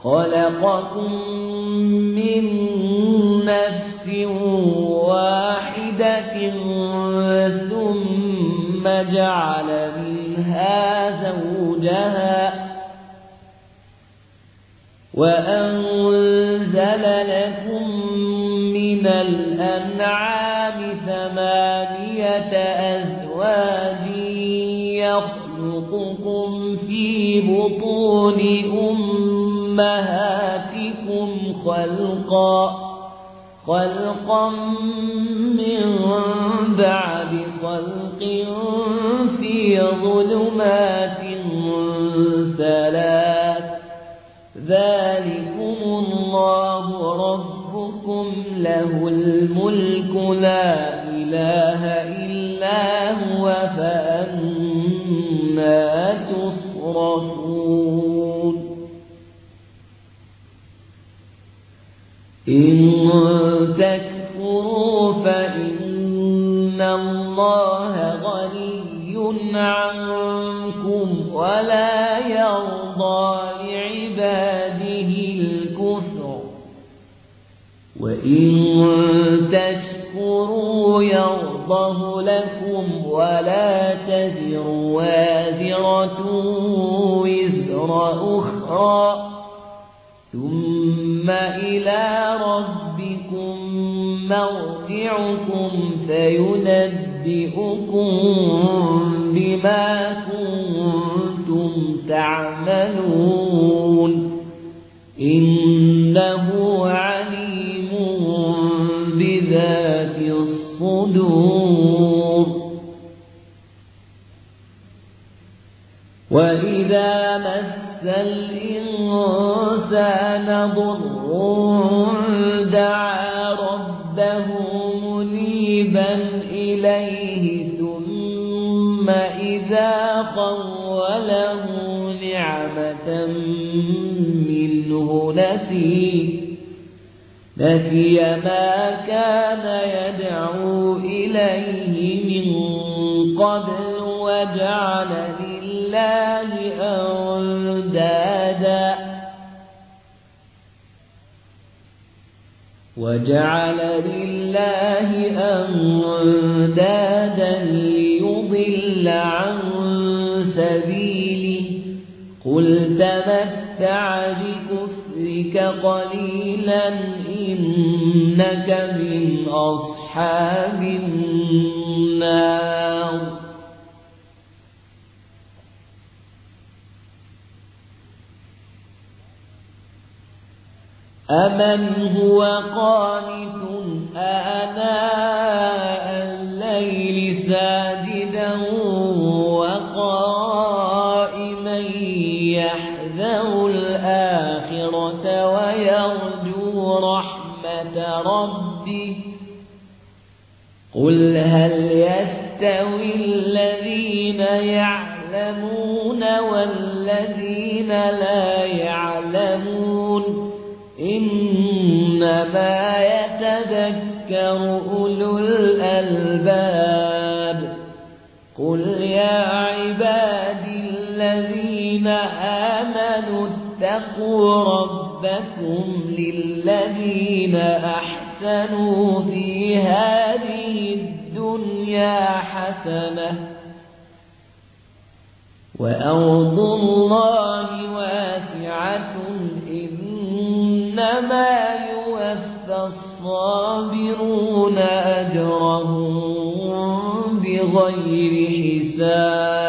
خلقكم من نفس واحدة ثم جعل منها زوجها وأنزل لكم من الأنعام 8 أزواج يخلقكم في بطون أمهاتكم خلقا من بعد خلق في ظلمات 3 ذلكم الله ربكم له الملك لا إله إلا هو فأنى تصرفون إن تكفروا فإن الله غني عنكم ولا يرضى لعباده الكفر وإن تشكروا يرضه لكم ولا تزر وازرة وزر أخرى ثم إلى ربكم مرجعكم فينبئكم بما كنتم تعملون إنه عليم بذات الصدور وإذا مس الإنسان ضر دعا ربه منيبا إليه ثم إذا خوله نعمة منه نسي ما كان يدعو إليه من قبل وجعل لله أندادا ليضل عن سبيله قل تمتع بكفرك قليلا إنك من أصحاب النار أمن هو قانت آناء الليل ساجدا وقائما يحذر الآخرة ويرجو رحمة ربه قل هل يستوي الذين يعلمون والذين لا يعلمون إنما يتذكر أولو الألباب قل يا عبادي الذين آمنوا اتقوا ربكم للذين أحسنوا في هذه الدنيا حسنة وأرض الله واسعة إنما يوفى الصابرون أجرهم بغير حساب